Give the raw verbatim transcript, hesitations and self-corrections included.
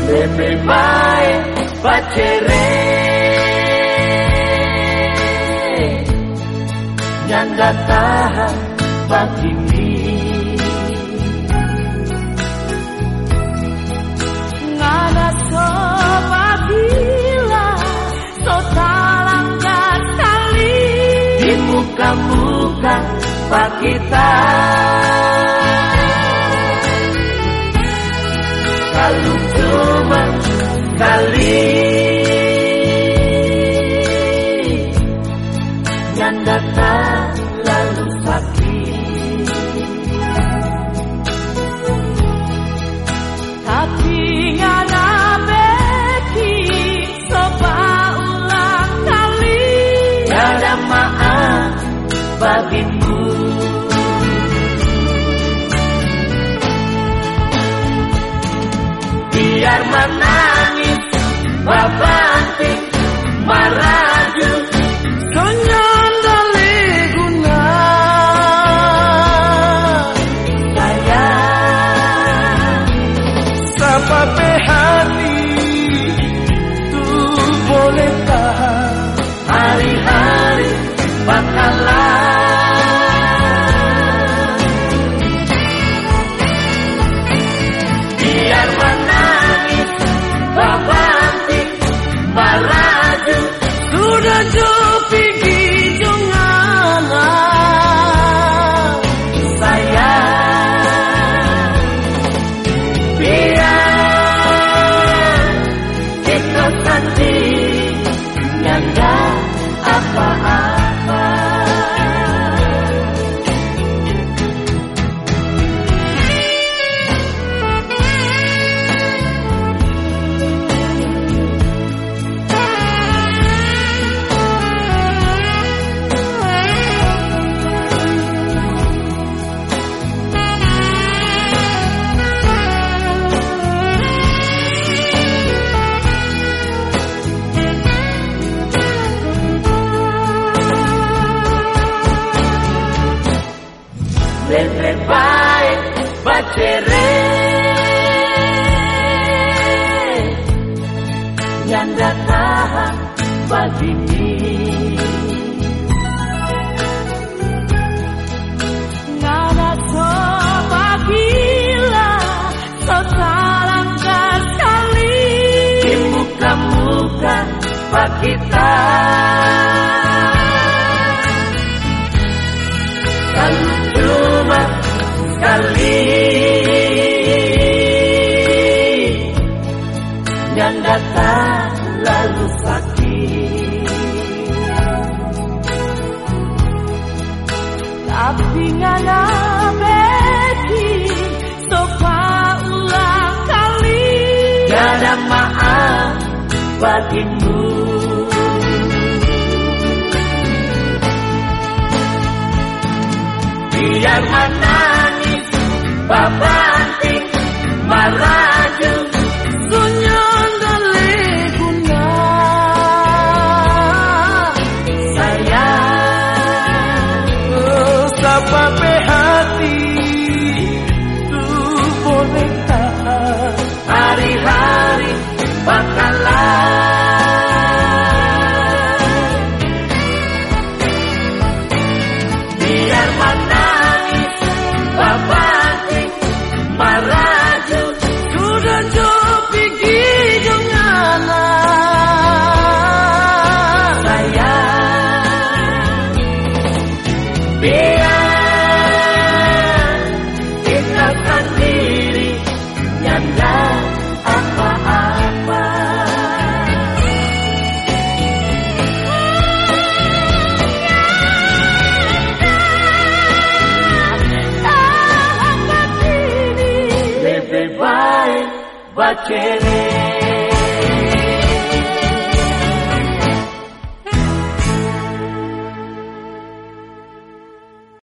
lebih baik bercerai, nyanda tahan begini. Ngana sobat gila, so talangkan kali di muka-muka pak kita. Kalau cuma kali nyanda tak lalu sakit, tapi ngana beki coba ulang kali. ada maaf bagimu. Biar menangis babantik maraju Sonyan dali guna sayang sampai hati tuh boleh tahan hari-hari bakalan. Biar menangis babantik maraju sudah jupi gijungana sayang. Biar kita sendiri nyanda apa-apa. Lebih baik bercerai, nyanda tahan begini. ngana sobat gila, so talangkan kali Di muka-muka pak kita. Kalau cuma sekali nyanda tak lalu sakit, tapi ngana beki coba ulang kali. ada maaf bagimu. Biar menangis babantik maraju Sonyan dali guna sayang sampai hati tuh boleh tahan hari-hari bakalan. Biar menangis babantik maraju sudah jupi gijungana sayang. Biar kita sendiri nyanda apa-apa. Lebih baik bercerai.